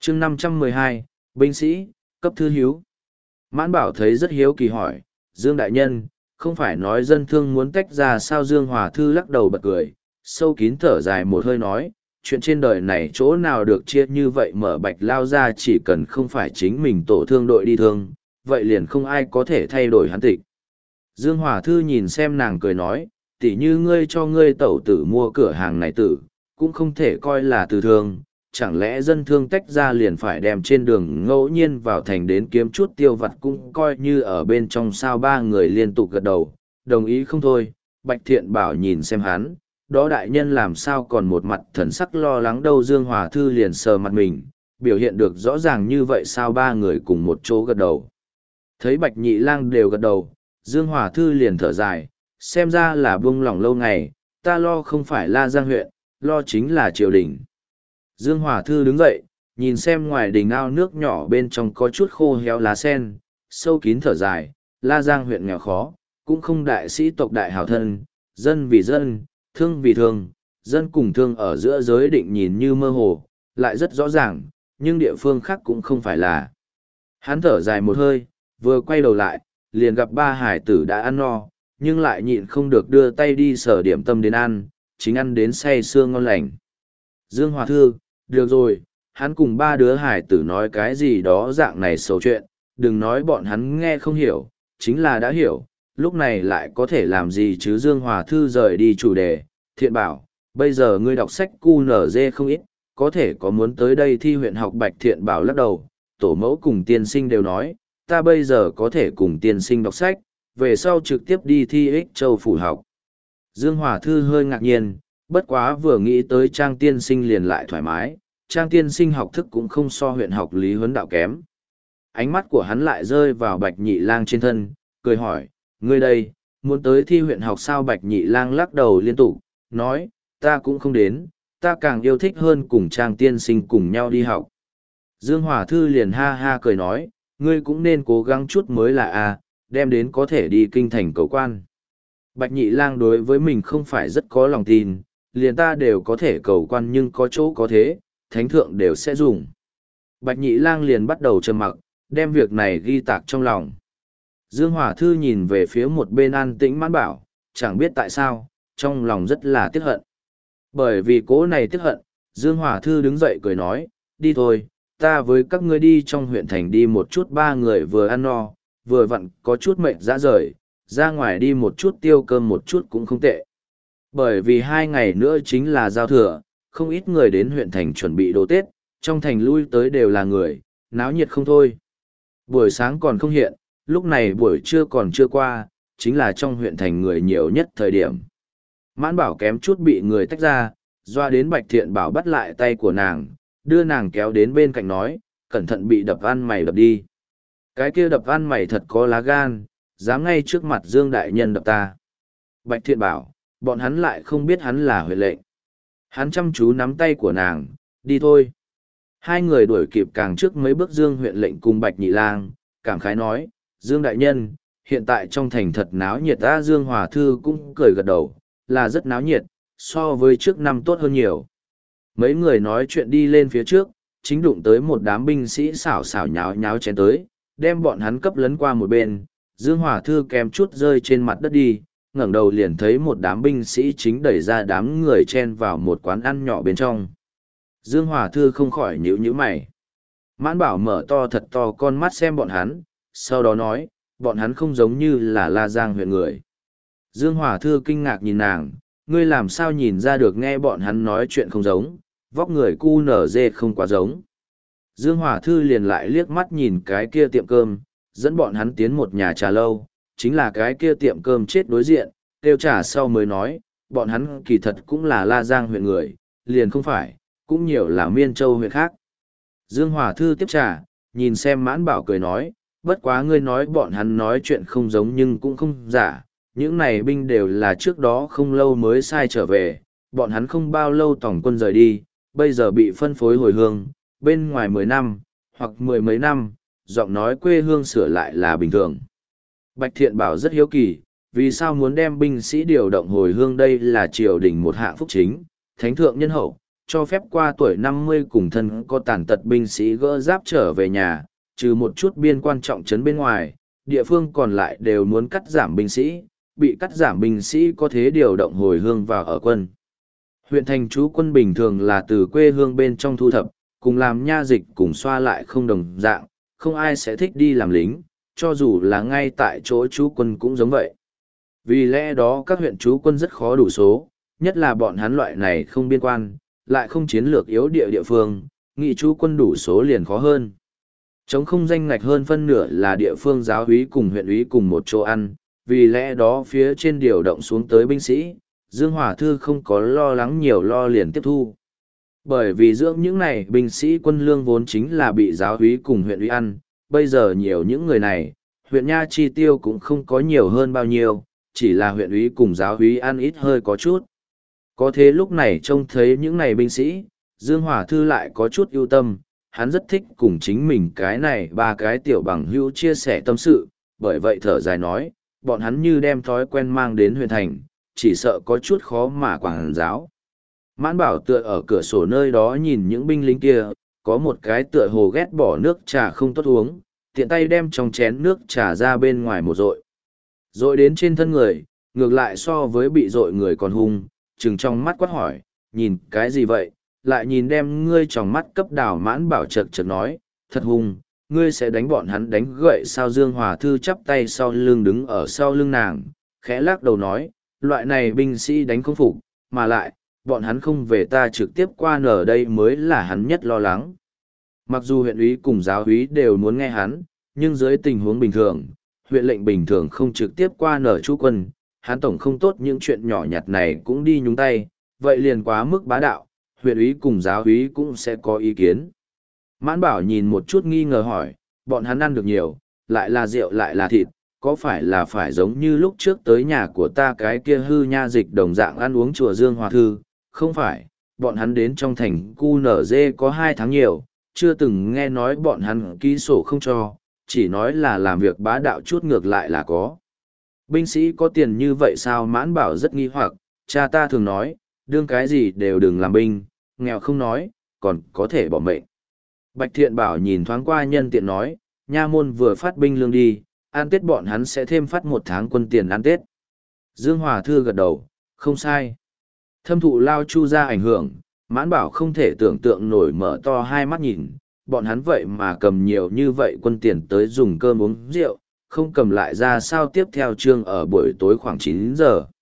chương 512, binh sĩ, cấp thư hiếu. Mãn Bảo thấy rất hiếu kỳ hỏi, Dương Đại Nhân, không phải nói dân thương muốn tách ra sao? Dương Hòa Thư lắc đầu bật cười, sâu kín thở dài một hơi nói, chuyện trên đời này chỗ nào được chia như vậy, mở Bạch Lao ra chỉ cần không phải chính mình tổ thương đội đi thương, vậy liền không ai có thể thay đổi hắn tịch. Dương Hòa Thư nhìn xem nàng cười nói, tỉ như ngươi cho ngươi tẩu tử mua cửa hàng này tử, cũng không thể coi là từ thương, chẳng lẽ dân thương tách ra liền phải đem trên đường ngẫu nhiên vào thành đến kiếm chút tiêu vặt cũng coi như ở bên trong sao? Ba người liên tục gật đầu, đồng ý không thôi. Bạch Thiện Bảo nhìn xem hắn, đó đại nhân làm sao còn một mặt thần sắc lo lắng đâu? Dương Hòa Thư liền sờ mặt mình, biểu hiện được rõ ràng như vậy sao? Ba người cùng một chỗ gật đầu. Thấy Bạch Nhị Lang đều gật đầu, Dương Hòa Thư liền thở dài, xem ra là buông lỏng lâu ngày, ta lo không phải La Giang huyện, lo chính là triều đình. Dương Hòa Thư đứng dậy, nhìn xem ngoài đình ao nước nhỏ bên trong có chút khô héo lá sen, sâu kín thở dài, La Giang huyện nghèo khó, cũng không đại sĩ tộc đại hào thân, dân vì dân, thương vì thương, dân cùng thương ở giữa giới định nhìn như mơ hồ, lại rất rõ ràng, nhưng địa phương khác cũng không phải là. Hắn thở dài một hơi, vừa quay đầu lại, liền gặp ba hải tử đã ăn no, nhưng lại nhịn không được đưa tay đi sở điểm tâm đến ăn, chính ăn đến say sưa ngon lành. Dương Hòa Thư, được rồi, hắn cùng ba đứa hải tử nói cái gì đó dạng này xấu chuyện, đừng nói bọn hắn nghe không hiểu, chính là đã hiểu, lúc này lại có thể làm gì chứ? Dương Hòa Thư rời đi chủ đề, Thiện Bảo, bây giờ ngươi đọc sách QNZ không ít, có thể có muốn tới đây thi huyện học? Bạch Thiện Bảo lắc đầu, tổ mẫu cùng tiên sinh đều nói, ta bây giờ có thể cùng tiên sinh đọc sách, về sau trực tiếp đi thi Ích Châu phủ học. Dương Hòa Thư hơi ngạc nhiên, bất quá vừa nghĩ tới Trang tiên sinh liền lại thoải mái, Trang tiên sinh học thức cũng không so huyện học lý huấn đạo kém. Ánh mắt của hắn lại rơi vào Bạch Nhị Lang trên thân, cười hỏi, ngươi đây, muốn tới thi huyện học sao? Bạch Nhị Lang lắc đầu liên tục, nói, ta cũng không đến, ta càng yêu thích hơn cùng Trang tiên sinh cùng nhau đi học. Dương Hòa Thư liền ha ha cười nói, ngươi cũng nên cố gắng chút mới là đem đến có thể đi kinh thành cầu quan. Bạch Nhị Lang đối với mình không phải rất có lòng tin, liền ta đều có thể cầu quan nhưng có chỗ có thế, thánh thượng đều sẽ dùng. Bạch Nhị Lang liền bắt đầu trầm mặc, đem việc này ghi tạc trong lòng. Dương Hòa Thư nhìn về phía một bên an tĩnh Mãn Bảo, chẳng biết tại sao, trong lòng rất là tiếc hận. Bởi vì cố này tiếc hận, Dương Hòa Thư đứng dậy cười nói, đi thôi, ta với các ngươi đi trong huyện thành đi một chút. Ba người vừa ăn no, vừa vặn có chút mệt ra rời, ra ngoài đi một chút tiêu cơm một chút cũng không tệ. Bởi vì 2 ngày nữa chính là giao thừa, không ít người đến huyện thành chuẩn bị đồ Tết, trong thành lui tới đều là người, náo nhiệt không thôi. Buổi sáng còn không hiện, lúc này buổi trưa còn chưa qua, chính là trong huyện thành người nhiều nhất thời điểm. Mãn Bảo kém chút bị người tách ra, doa đến Bạch Thiện Bảo bắt lại tay của nàng, đưa nàng kéo đến bên cạnh nói, cẩn thận bị đập ăn mày đập đi. Cái kia đập ăn mày thật có lá gan, dám ngay trước mặt Dương Đại Nhân đập ta. Bạch Thiện Bảo, bọn hắn lại không biết hắn là huệ lệnh. Hắn chăm chú nắm tay của nàng, đi thôi. Hai người đuổi kịp càng trước mấy bước. Dương huyện lệnh cùng Bạch Nhị Lang, cảm khái nói, Dương Đại Nhân, hiện tại trong thành thật náo nhiệt. Dương Hòa Thư cũng cười gật đầu, là rất náo nhiệt, so với trước năm tốt hơn nhiều. Mấy người nói chuyện đi lên phía trước, chính đụng tới một đám binh sĩ xảo xảo nháo nháo chén tới, đem bọn hắn cấp lấn qua một bên. Dương Hòa Thư kém chút rơi trên mặt đất đi, ngẩng đầu liền thấy một đám binh sĩ chính đẩy ra đám người chen vào một quán ăn nhỏ bên trong. Dương Hòa Thư không khỏi nhíu nhíu mày. Mãn Bảo mở to thật to con mắt xem bọn hắn, sau đó nói, bọn hắn không giống như là La Giang huyện người. Dương Hòa Thư kinh ngạc nhìn nàng, ngươi làm sao nhìn ra được? Nghe bọn hắn nói chuyện không giống, vóc người QNZ không quá giống. Dương Hòa Thư liền lại liếc mắt nhìn cái kia tiệm cơm, dẫn bọn hắn tiến một nhà trà lâu, chính là cái kia tiệm cơm chết đối diện, tiêu trà sau mới nói, bọn hắn kỳ thật cũng là La Giang huyện người, liền không phải, cũng nhiều là Miên Châu huyện khác. Dương Hòa Thư tiếp trà, nhìn xem Mãn Bảo cười nói, bất quá ngươi nói bọn hắn nói chuyện không giống nhưng cũng không giả, những này binh đều là trước đó không lâu mới sai trở về, bọn hắn không bao lâu tổng quân rời đi, bây giờ bị phân phối hồi hương, bên ngoài 10 năm, hoặc 10 mấy năm, giọng nói quê hương sửa lại là bình thường. Bạch Thiện Bảo rất hiếu kỳ, vì sao muốn đem binh sĩ điều động hồi hương? Đây là triều đình một hạng phúc chính, thánh thượng nhân hậu, cho phép qua tuổi 50 cùng thân có tàn tật binh sĩ gỡ giáp trở về nhà, trừ một chút biên quan trọng trấn bên ngoài, địa phương còn lại đều muốn cắt giảm binh sĩ, bị cắt giảm binh sĩ có thế điều động hồi hương vào ở quân. Huyện thành trú quân bình thường là từ quê hương bên trong thu thập, cùng làm nha dịch cùng xoa lại không đồng dạng, không ai sẽ thích đi làm lính, cho dù là ngay tại chỗ trú quân cũng giống vậy. Vì lẽ đó các huyện trú quân rất khó đủ số, nhất là bọn hắn loại này không biên quan, lại không chiến lược yếu địa phương, nghị trú quân đủ số liền khó hơn. Trống không danh ngạch hơn phân nửa là địa phương giáo úy cùng huyện úy cùng một chỗ ăn, vì lẽ đó phía trên điều động xuống tới binh sĩ, Dương Hòa Thư không có lo lắng nhiều, lo liền tiếp thu. Bởi vì dưỡng những này binh sĩ quân lương vốn chính là bị giáo úy cùng huyện úy ăn, bây giờ nhiều những người này, huyện nha chi tiêu cũng không có nhiều hơn bao nhiêu, chỉ là huyện úy cùng giáo úy ăn ít hơi có chút. Có thế lúc này trông thấy những này binh sĩ, Dương Hòa Thư lại có chút ưu tâm, hắn rất thích cùng chính mình cái này ba cái tiểu bằng hữu chia sẻ tâm sự, bởi vậy thở dài nói, bọn hắn như đem thói quen mang đến huyện thành, chỉ sợ có chút khó mà quản giáo. Mãn Bảo tựa ở cửa sổ nơi đó nhìn những binh lính kia, có một cái tựa hồ ghét bỏ nước trà không tốt uống, tiện tay đem trong chén nước trà ra bên ngoài một dội. Dội đến trên thân người, ngược lại so với bị dội người còn hung, trừng trong mắt quát hỏi, nhìn cái gì vậy, lại nhìn đem ngươi trong mắt cấp đào. Mãn Bảo chật chật nói, thật hung, ngươi sẽ đánh bọn hắn đánh gậy sao? Dương Hòa Thư chắp tay sau lưng đứng ở sau lưng nàng, khẽ lắc đầu nói, loại này binh sĩ đánh không phục, mà lại, bọn hắn không về ta trực tiếp qua nở đây mới là hắn nhất lo lắng. Mặc dù huyện úy cùng giáo úy đều muốn nghe hắn, nhưng dưới tình huống bình thường, huyện lệnh bình thường không trực tiếp qua nở trú quân, hắn tổng không tốt những chuyện nhỏ nhặt này cũng đi nhúng tay, vậy liền quá mức bá đạo, huyện úy cùng giáo úy cũng sẽ có ý kiến. Mãn Bảo nhìn một chút nghi ngờ hỏi, bọn hắn ăn được nhiều, lại là rượu lại là thịt, có phải là phải giống như lúc trước tới nhà của ta cái kia hư nha dịch đồng dạng ăn uống chùa Dương Hòa Thư? Không phải, bọn hắn đến trong thành cu nở dê có 2 tháng nhiều, chưa từng nghe nói bọn hắn ký sổ không cho, chỉ nói là làm việc bá đạo chút, ngược lại là có. Binh sĩ có tiền như vậy sao? Mãn Bảo rất nghi hoặc, cha ta thường nói, đương cái gì đều đừng làm binh, nghèo không nói, còn có thể bỏ mệnh. Bạch Thiện Bảo nhìn thoáng qua nhân tiện nói, nha môn vừa phát binh lương đi, ăn Tết bọn hắn sẽ thêm phát 1 tháng quân tiền ăn Tết. Dương Hòa Thư gật đầu, không sai. Thâm thụ Lao Chu ra ảnh hưởng, Mãn Bảo không thể tưởng tượng nổi, mở to hai mắt nhìn, bọn hắn vậy mà cầm nhiều như vậy quân tiền tới dùng cơm uống rượu, không cầm lại ra sao? Tiếp theo chương ở buổi tối khoảng 9 giờ.